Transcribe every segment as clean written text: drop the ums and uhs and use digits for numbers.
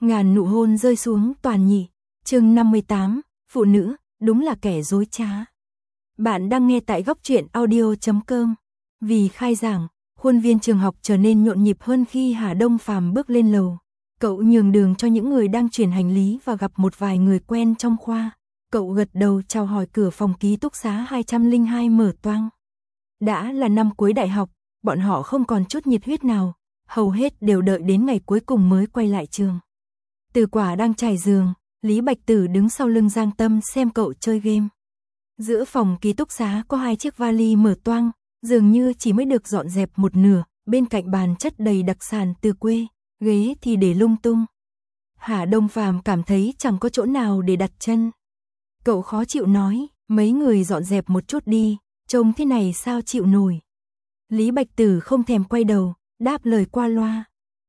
Ngàn nụ hôn rơi xuống toàn nhị. Chương 58, phụ nữ, đúng là kẻ dối trá. Bạn đang nghe tại góc truyện audio.com. Vì khai giảng, khuôn viên trường học trở nên nhộn nhịp hơn khi Hà Đông Phàm bước lên lầu. Cậu nhường đường cho những người đang chuyển hành lý và gặp một vài người quen trong khoa. Cậu gật đầu chào hỏi, cửa phòng ký túc xá 202 mở toang. Đã là năm cuối đại học, bọn họ không còn chút nhiệt huyết nào, hầu hết đều đợi đến ngày cuối cùng mới quay lại trường. Từ Quả đang trải giường, Lý Bạch Tử đứng sau lưng Giang Tâm xem cậu chơi game. Giữa phòng ký túc xá có 2 chiếc vali mở toang, dường như chỉ mới được dọn dẹp một nửa, bên cạnh bàn chất đầy đặc sản từ quê, ghế thì để lung tung. Hà Đông Phàm cảm thấy chẳng có chỗ nào để đặt chân. Cậu khó chịu nói, mấy người dọn dẹp một chút đi, trông thế này sao chịu nổi. Lý Bạch Tử không thèm quay đầu, đáp lời qua loa.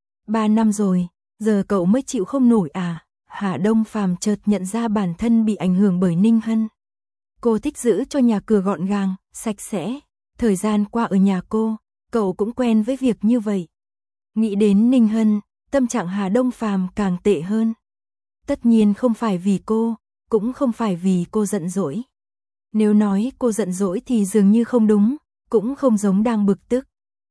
3 năm rồi, giờ cậu mới chịu không nổi à? Hà Đông Phàm chợt nhận ra bản thân bị ảnh hưởng bởi Ninh Hân. Cô thích giữ cho nhà cửa gọn gàng, sạch sẽ. Thời gian qua ở nhà cô, cậu cũng quen với việc như vậy. Nghĩ đến Ninh Hân, tâm trạng Hà Đông Phàm càng tệ hơn. Tất nhiên không phải vì cô, cũng không phải vì cô giận dỗi. Nếu nói cô giận dỗi thì dường như không đúng, cũng không giống đang bực tức,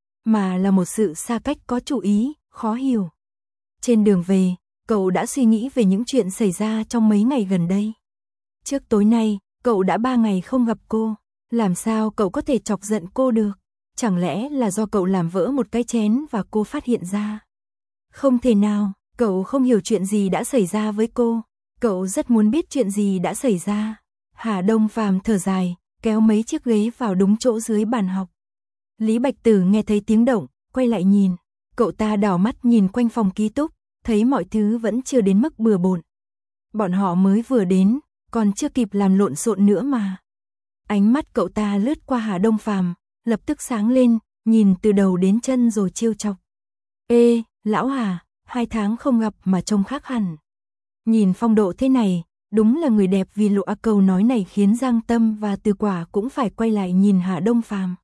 mà là một sự xa cách có chủ ý, khó hiểu. Trên đường về, cậu đã suy nghĩ về những chuyện xảy ra trong mấy ngày gần đây. Trước tối nay, cậu đã 3 ngày không gặp cô, làm sao cậu có thể chọc giận cô được? Chẳng lẽ là do cậu làm vỡ một cái chén và cô phát hiện ra? Không thể nào, cậu không hiểu chuyện gì đã xảy ra với cô. Cậu rất muốn biết chuyện gì đã xảy ra. Hà Đông Phàm thở dài, kéo mấy chiếc ghế vào đúng chỗ dưới bàn học. Lý Bạch Tử nghe thấy tiếng động, quay lại nhìn. Cậu ta đảo mắt nhìn quanh phòng ký túc, thấy mọi thứ vẫn chưa đến mức bừa bộn. Bọn họ mới vừa đến, còn chưa kịp làm lộn xộn nữa mà. Ánh mắt cậu ta lướt qua Hà Đông Phàm, lập tức sáng lên, nhìn từ đầu đến chân rồi trêu chọc. Ê, lão Hà, 2 tháng không gặp mà trông khác hẳn. Nhìn phong độ thế này, đúng là người đẹp vì lộ. Câu nói này khiến Giang Tâm và Từ Quả cũng phải quay lại nhìn Hà Đông Phàm.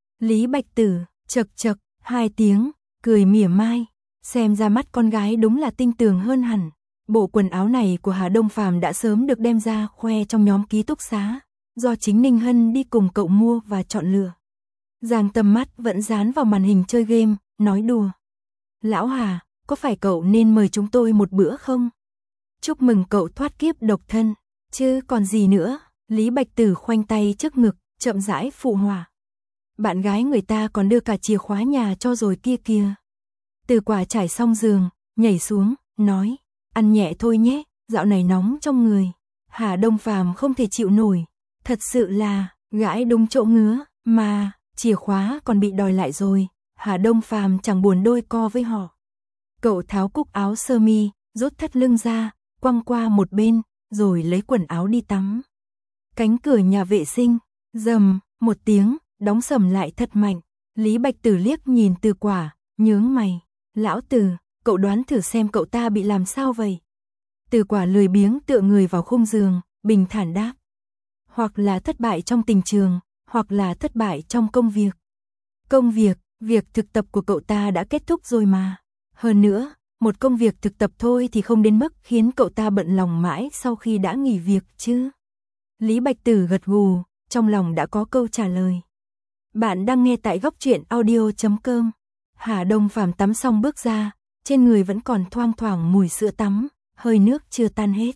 Lý Bạch Tử, chậc chậc, 2 tiếng, cười mỉa mai, xem ra mắt con gái đúng là tinh tường hơn hẳn. Bộ quần áo này của Hà Đông Phàm đã sớm được đem ra khoe trong nhóm ký túc xá, do chính Ninh Hân đi cùng cậu mua và chọn lựa. Giang Tâm mắt vẫn dán vào màn hình chơi game, nói đùa. Lão Hà, có phải cậu nên mời chúng tôi một bữa không? Chúc mừng cậu thoát kiếp độc thân, chứ còn gì nữa. Lý Bạch Tử khoanh tay trước ngực, chậm rãi phụ họa. Bạn gái người ta còn đưa cả chìa khóa nhà cho rồi kia kìa. Từ Quả trải xong giường, nhảy xuống, nói, ăn nhẹ thôi nhé, dạo này nóng trong người. Hà Đông Phàm không thể chịu nổi, thật sự là, gãi đúng chỗ ngứa, mà, chìa khóa còn bị đòi lại rồi. Hà Đông Phàm chẳng buồn đôi co với họ. Cậu tháo cúc áo sơ mi, rút thắt lưng ra, quăng qua một bên, rồi lấy quần áo đi tắm. Cánh cửa nhà vệ sinh, rầm, một tiếng, đóng sầm lại thật mạnh. Lý Bạch Tử liếc nhìn Từ Quả, nhướng mày. Lão Từ, cậu đoán thử xem cậu ta bị làm sao vậy? Từ Quả lười biếng tựa người vào khung giường, bình thản đáp. Hoặc là thất bại trong tình trường, hoặc là thất bại trong công việc. Công việc, việc thực tập của cậu ta đã kết thúc rồi mà. Hơn nữa, một công việc thực tập thôi thì không đến mức khiến cậu ta bận lòng mãi sau khi đã nghỉ việc chứ. Lý Bạch Tử gật gù, trong lòng đã có câu trả lời. Bạn đang nghe tại góc truyện audio.com. Hà Đông Phàm tắm xong bước ra, trên người vẫn còn thoang thoảng mùi sữa tắm, hơi nước chưa tan hết.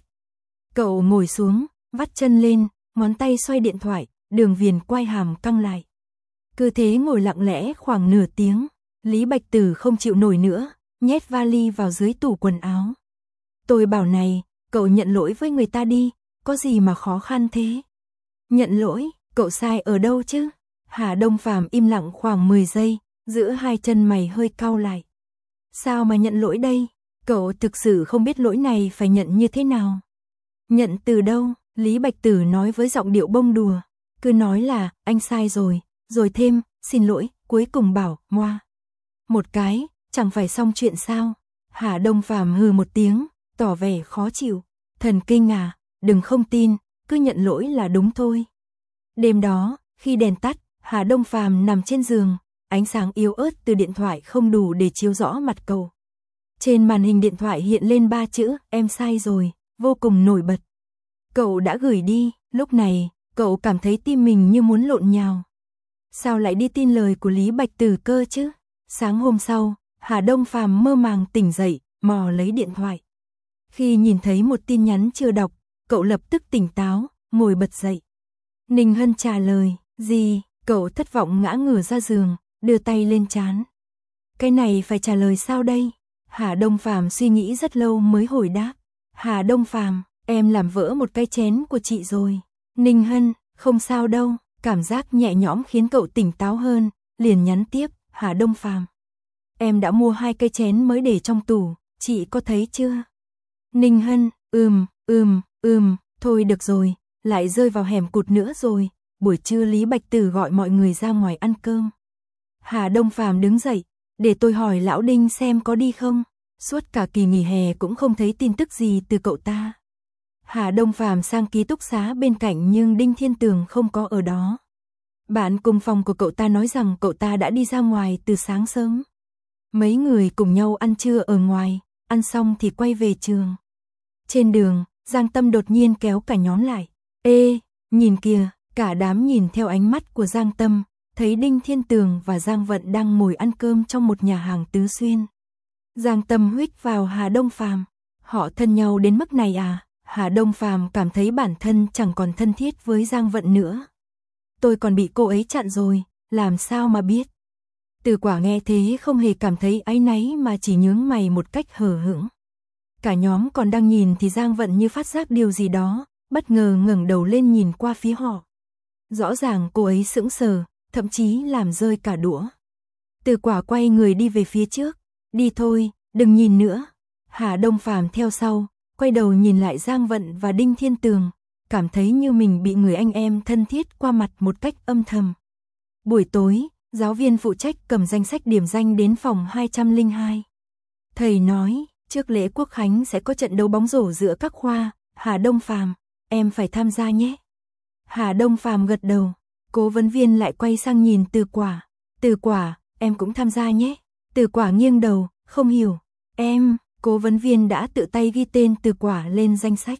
Cậu ngồi xuống, vắt chân lên, ngón tay xoay điện thoại, đường viền quai hàm căng lại. Cứ thế ngồi lặng lẽ khoảng nửa tiếng, Lý Bạch Tử không chịu nổi nữa, nhét vali vào dưới tủ quần áo. Tôi bảo này, cậu nhận lỗi với người ta đi, có gì mà khó khăn thế? Nhận lỗi, cậu sai ở đâu chứ? Hà Đông Phàm im lặng khoảng 10 giây, giữa hai chân mày hơi cau lại. Sao mà nhận lỗi đây? Cậu thực sự không biết lỗi này phải nhận như thế nào. Nhận từ đâu? Lý Bạch Tử nói với giọng điệu bông đùa. Cứ nói là, anh sai rồi thêm, xin lỗi, cuối cùng bảo, moa. Một cái, chẳng phải xong chuyện sao? Hà Đông Phàm hừ một tiếng, tỏ vẻ khó chịu. Thần kinh à, đừng không tin, cứ nhận lỗi là đúng thôi. Đêm đó, khi đèn tắt, Hà Đông Phàm nằm trên giường, ánh sáng yếu ớt từ điện thoại không đủ để chiếu rõ mặt cậu. Trên màn hình điện thoại hiện lên 3 chữ, em sai rồi, vô cùng nổi bật. Cậu đã gửi đi, lúc này, cậu cảm thấy tim mình như muốn lộn nhào. Sao lại đi tin lời của Lý Bạch Tử cơ chứ? Sáng hôm sau, Hà Đông Phàm mơ màng tỉnh dậy, mò lấy điện thoại. Khi nhìn thấy một tin nhắn chưa đọc, cậu lập tức tỉnh táo, ngồi bật dậy. Ninh Hân trả lời, gì? Cậu thất vọng ngã ngửa ra giường, đưa tay lên trán. Cái này phải trả lời sao đây? Hà Đông Phàm suy nghĩ rất lâu mới hồi đáp. Hà Đông Phàm, em làm vỡ một cái chén của chị rồi. Ninh Hân, không sao đâu. Cảm giác nhẹ nhõm khiến cậu tỉnh táo hơn, liền nhắn tiếp, Hà Đông Phàm. Em đã mua 2 cái chén mới để trong tủ, chị có thấy chưa? Ninh Hân, thôi được rồi, lại rơi vào hẻm cụt nữa rồi. Buổi trưa Lý Bạch Tử gọi mọi người ra ngoài ăn cơm. Hà Đông Phàm đứng dậy, để tôi hỏi lão Đinh xem có đi không. Suốt cả kỳ nghỉ hè cũng không thấy tin tức gì từ cậu ta. Hà Đông Phàm sang ký túc xá bên cạnh nhưng Đinh Thiên Tường không có ở đó. Bạn cùng phòng của cậu ta nói rằng cậu ta đã đi ra ngoài từ sáng sớm. Mấy người cùng nhau ăn trưa ở ngoài, ăn xong thì quay về trường. Trên đường, Giang Tâm đột nhiên kéo cả nhóm lại. Ê, nhìn kìa, cả đám nhìn theo ánh mắt của Giang Tâm, thấy Đinh Thiên Tường và Giang Vận đang ngồi ăn cơm trong một nhà hàng Tứ Xuyên. Giang Tâm huých vào Hà Đông Phàm. Họ thân nhau đến mức này à? Hà Đông Phàm cảm thấy bản thân chẳng còn thân thiết với Giang Vận nữa. Tôi còn bị cô ấy chặn rồi, làm sao mà biết. Từ Quả nghe thế không hề cảm thấy áy náy mà chỉ nhướng mày một cách hờ hững. Cả nhóm còn đang nhìn thì Giang Vận như phát giác điều gì đó, bất ngờ ngẩng đầu lên nhìn qua phía họ. Rõ ràng cô ấy sững sờ, thậm chí làm rơi cả đũa. Từ Quả quay người đi về phía trước, đi thôi, đừng nhìn nữa. Hà Đông Phàm theo sau, quay đầu nhìn lại Giang Vận và Đinh Thiên Tường, cảm thấy như mình bị người anh em thân thiết qua mặt một cách âm thầm. Buổi tối, giáo viên phụ trách cầm danh sách điểm danh đến phòng 202. Thầy nói, trước lễ Quốc khánh sẽ có trận đấu bóng rổ giữa các khoa, Hà Đông Phàm, em phải tham gia nhé. Hà Đông Phàm gật đầu, cố vấn viên lại quay sang nhìn Từ Quả. Từ Quả, em cũng tham gia nhé. Từ Quả nghiêng đầu, không hiểu. Em, cố vấn viên đã tự tay ghi tên Từ Quả lên danh sách.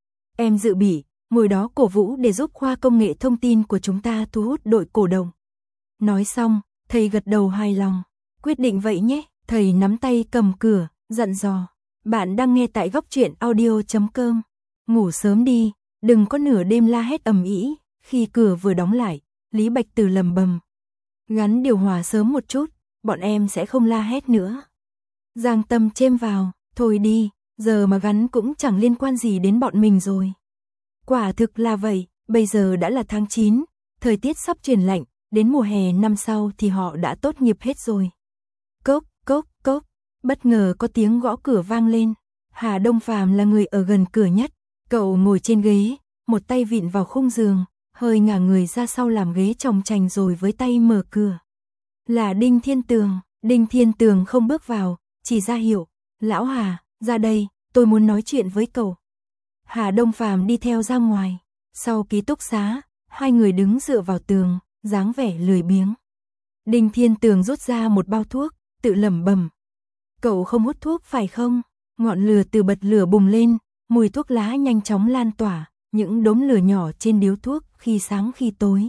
Em dự bị, ngồi đó cổ vũ để giúp khoa công nghệ thông tin của chúng ta thu hút đội cổ động. Nói xong, thầy gật đầu hài lòng. Quyết định vậy nhé. Thầy nắm tay cầm cửa, dặn dò. Bạn đang nghe tại Góc Truyện Audio.com. Ngủ sớm đi, đừng có nửa đêm la hét ầm ĩ. Khi cửa vừa đóng lại, Lý Bạch Tử lầm bầm. Gắn điều hòa sớm một chút, bọn em sẽ không la hét nữa. Giang Tâm chêm vào, thôi đi, giờ mà gắn cũng chẳng liên quan gì đến bọn mình rồi. Quả thực là vậy, bây giờ đã là tháng 9, thời tiết sắp chuyển lạnh, đến mùa hè năm sau thì họ đã tốt nghiệp hết rồi. Cốc, cốc, cốc, bất ngờ có tiếng gõ cửa vang lên. Hà Đông Phàm là người ở gần cửa nhất, cậu ngồi trên ghế, một tay vịn vào khung giường, hơi ngả người ra sau làm ghế chồng chành rồi với tay mở cửa. Là Đinh Thiên Tường. Đinh Thiên Tường không bước vào, chỉ ra hiệu, lão Hà, ra đây, tôi muốn nói chuyện với cậu. Hà Đông Phàm đi theo ra ngoài, sau ký túc xá, hai người đứng dựa vào tường, dáng vẻ lười biếng. Đinh Thiên Tường rút ra một bao thuốc, tự lẩm bẩm. Cậu không hút thuốc phải không? Ngọn lửa từ bật lửa bùng lên, mùi thuốc lá nhanh chóng lan tỏa, những đốm lửa nhỏ trên điếu thuốc khi sáng khi tối.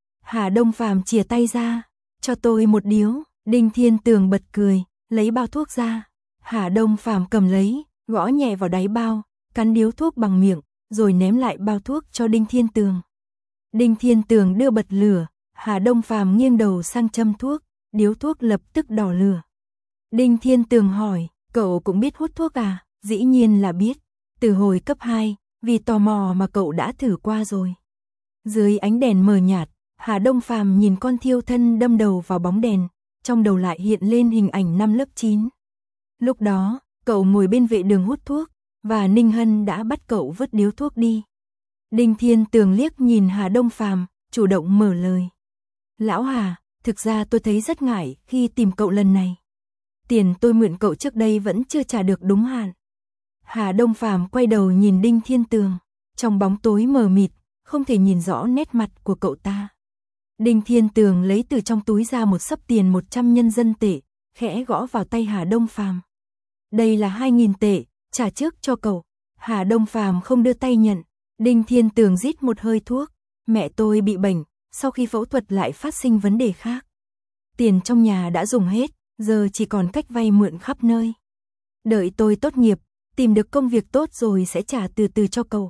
Hà Đông Phàm chìa tay ra, cho tôi một điếu. Đinh Thiên Tường bật cười, lấy bao thuốc ra. Hà Đông Phàm cầm lấy, gõ nhẹ vào đáy bao, cắn điếu thuốc bằng miệng, rồi ném lại bao thuốc cho Đinh Thiên Tường. Đinh Thiên Tường đưa bật lửa, Hà Đông Phàm nghiêng đầu sang châm thuốc, điếu thuốc lập tức đỏ lửa. Đinh Thiên Tường hỏi, cậu cũng biết hút thuốc à? Dĩ nhiên là biết, từ hồi cấp 2, vì tò mò mà cậu đã thử qua rồi. Dưới ánh đèn mờ nhạt, Hà Đông Phàm nhìn con thiêu thân đâm đầu vào bóng đèn, trong đầu lại hiện lên hình ảnh năm lớp 9. Lúc đó, cậu ngồi bên vệ đường hút thuốc, và Ninh Hân đã bắt cậu vứt điếu thuốc đi. Đinh Thiên Tường liếc nhìn Hà Đông Phàm, chủ động mở lời. Lão Hà, thực ra tôi thấy rất ngại khi tìm cậu lần này. Tiền tôi mượn cậu trước đây vẫn chưa trả được đúng hạn. Hà Đông Phàm quay đầu nhìn Đinh Thiên Tường, trong bóng tối mờ mịt, không thể nhìn rõ nét mặt của cậu ta. Đinh Thiên Tường lấy từ trong túi ra một xấp tiền 100 nhân dân tệ, khẽ gõ vào tay Hà Đông Phàm. đây là 2.000 tệ, trả trước cho cậu. Hà Đông Phàm không đưa tay nhận. Đinh Thiên Tường rít một hơi thuốc. Mẹ tôi bị bệnh, sau khi phẫu thuật lại phát sinh vấn đề khác. Tiền trong nhà đã dùng hết, giờ chỉ còn cách vay mượn khắp nơi. Đợi tôi tốt nghiệp, tìm được công việc tốt rồi sẽ trả từ từ cho cậu.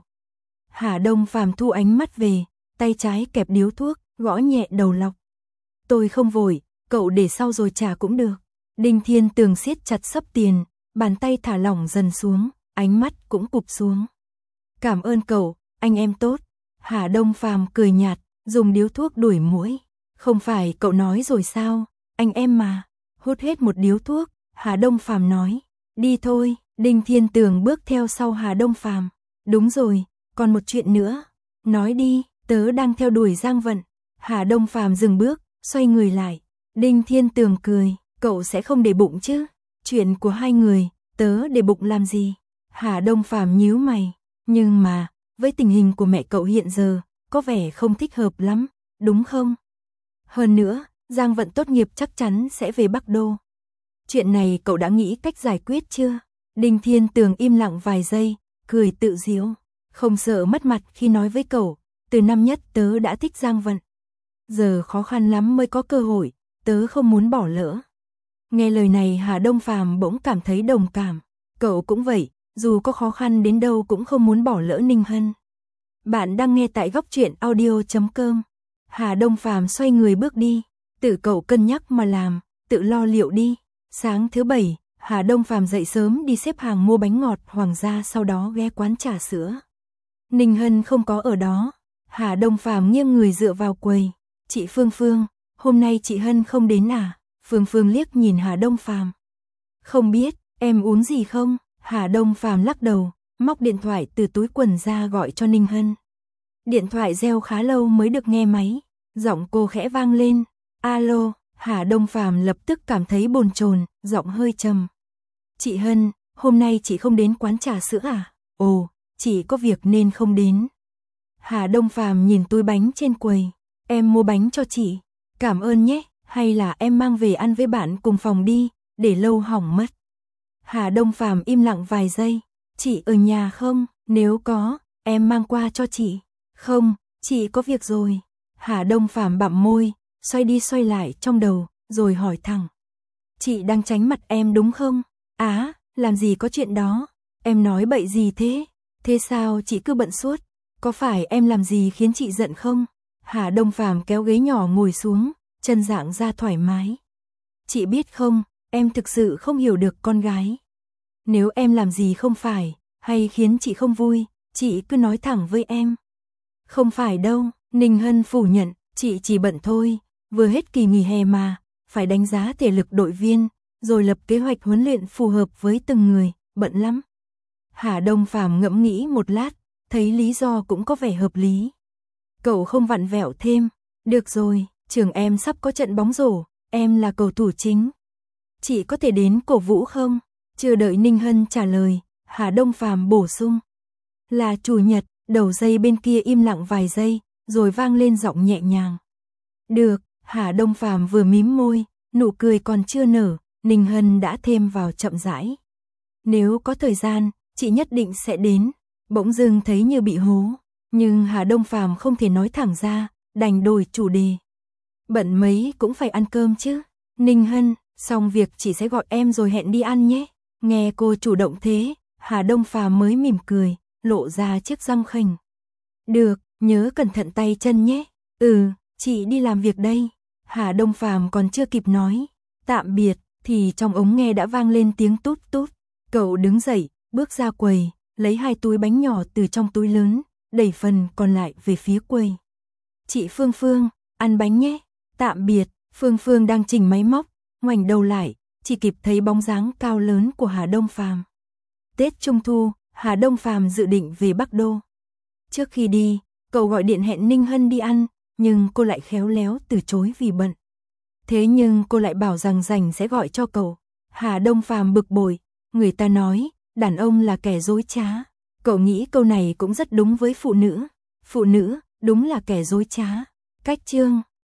Hà Đông Phàm thu ánh mắt về, tay trái kẹp điếu thuốc, gõ nhẹ đầu lọc. Tôi không vội, cậu để sau rồi trả cũng được. Đinh Thiên Tường siết chặt xấp tiền, bàn tay thả lỏng dần xuống, ánh mắt cũng cụp xuống. Cảm ơn cậu, anh em tốt. Hà Đông Phàm cười nhạt, dùng điếu thuốc đuổi muỗi. Không phải cậu nói rồi sao, anh em mà. Hút hết một điếu thuốc, Hà Đông Phàm nói. Đi thôi. Đinh Thiên Tường bước theo sau Hà Đông Phàm. Đúng rồi, còn một chuyện nữa. Nói đi, tớ đang theo đuổi Giang Vận. Hà Đông Phàm dừng bước, xoay người lại. Đinh Thiên Tường cười, cậu sẽ không để bụng chứ? Chuyện của hai người, tớ để bụng làm gì? Hà Đông Phàm nhíu mày. Nhưng mà, với tình hình của mẹ cậu hiện giờ, có vẻ không thích hợp lắm, đúng không? Hơn nữa, Giang Vận tốt nghiệp chắc chắn sẽ về Bắc Đô. Chuyện này cậu đã nghĩ cách giải quyết chưa? Đinh Thiên Tường im lặng vài giây, cười tự giễu. Không sợ mất mặt khi nói với cậu, từ năm nhất tớ đã thích Giang Vận. Giờ khó khăn lắm mới có cơ hội, tớ không muốn bỏ lỡ. Nghe lời này Hà Đông Phàm bỗng cảm thấy đồng cảm. Cậu cũng vậy, dù có khó khăn đến đâu cũng không muốn bỏ lỡ Ninh Hân. Bạn đang nghe tại goctruyện.audio.com. Hà Đông Phàm xoay người bước đi. Tự cậu cân nhắc mà làm, tự lo liệu đi. Sáng thứ Bảy, Hà Đông Phàm dậy sớm đi xếp hàng mua bánh ngọt Hoàng gia, sau đó ghé quán trà sữa. Ninh Hân không có ở đó. Hà Đông Phàm nghiêng người dựa vào quầy. Chị Phương Phương, hôm nay chị Hân không đến à? Phương Phương liếc nhìn Hà Đông Phàm. Không biết, em uống gì không? Hà Đông Phàm lắc đầu, móc điện thoại từ túi quần ra gọi cho Ninh Hân. Điện thoại reo khá lâu mới được nghe máy. Giọng cô khẽ vang lên. Alo. Hà Đông Phàm lập tức cảm thấy bồn chồn, giọng hơi trầm. Chị Hân, hôm nay chị không đến quán trà sữa à? Ồ, chị có việc nên không đến. Hà Đông Phàm nhìn túi bánh trên quầy. Em mua bánh cho chị. Cảm ơn nhé, hay là em mang về ăn với bạn cùng phòng đi, để lâu hỏng mất. Hà Đông Phàm im lặng vài giây. Chị ở nhà không? Nếu có, em mang qua cho chị. Không, chị có việc rồi. Hà Đông Phàm bặm môi, xoay đi xoay lại trong đầu, rồi hỏi thẳng. Chị đang tránh mặt em đúng không? Á, làm gì có chuyện đó. Em nói bậy gì thế? Thế sao chị cứ bận suốt? Có phải em làm gì khiến chị giận không? Hà Đông Phàm kéo ghế nhỏ ngồi xuống, chân dạng ra thoải mái. Chị biết không, em thực sự không hiểu được con gái. Nếu em làm gì không phải, hay khiến chị không vui, chị cứ nói thẳng với em. Không phải đâu, Ninh Hân phủ nhận, chị chỉ bận thôi, vừa hết kỳ nghỉ hè mà, phải đánh giá thể lực đội viên, rồi lập kế hoạch huấn luyện phù hợp với từng người, bận lắm. Hà Đông Phàm ngẫm nghĩ một lát, thấy lý do cũng có vẻ hợp lý. Cậu không vặn vẹo thêm, được rồi, trường em sắp có trận bóng rổ, em là cầu thủ chính. Chị có thể đến cổ vũ không? Chưa đợi Ninh Hân trả lời, Hà Đông Phàm bổ sung. Là chủ nhật. Đầu dây bên kia im lặng vài giây, rồi vang lên giọng nhẹ nhàng. Được. Hà Đông Phàm vừa mím môi, nụ cười còn chưa nở, Ninh Hân đã thêm vào chậm rãi. Nếu có thời gian, chị nhất định sẽ đến. Bỗng dưng thấy như bị hố, nhưng Hà Đông Phàm không thể nói thẳng ra, đành đổi chủ đề. Bận mấy cũng phải ăn cơm chứ. Ninh Hân, xong việc chị sẽ gọi em rồi hẹn đi ăn nhé. Nghe cô chủ động thế, Hà Đông Phàm mới mỉm cười, lộ ra chiếc răng khênh. Được, nhớ cẩn thận tay chân nhé. Ừ, chị đi làm việc đây. Hà Đông Phàm còn chưa kịp nói tạm biệt, thì trong ống nghe đã vang lên tiếng tút tút. Cậu đứng dậy, bước ra quầy, lấy 2 túi bánh nhỏ từ trong túi lớn, đẩy phần còn lại về phía quầy. Chị Phương Phương, ăn bánh nhé. Tạm biệt. Phương Phương đang chỉnh máy móc, ngoảnh đầu lại, chỉ kịp thấy bóng dáng cao lớn của Hà Đông Phàm. Tết Trung thu, Hà Đông Phàm dự định về Bắc Đô. Trước khi đi, cậu gọi điện hẹn Ninh Hân đi ăn, nhưng cô lại khéo léo từ chối vì bận. Thế nhưng cô lại bảo rằng rảnh sẽ gọi cho cậu. Hà Đông Phàm bực bội, người ta nói, đàn ông là kẻ dối trá. Cậu nghĩ câu này cũng rất đúng với phụ nữ. Phụ nữ, đúng là kẻ dối trá. Cách chương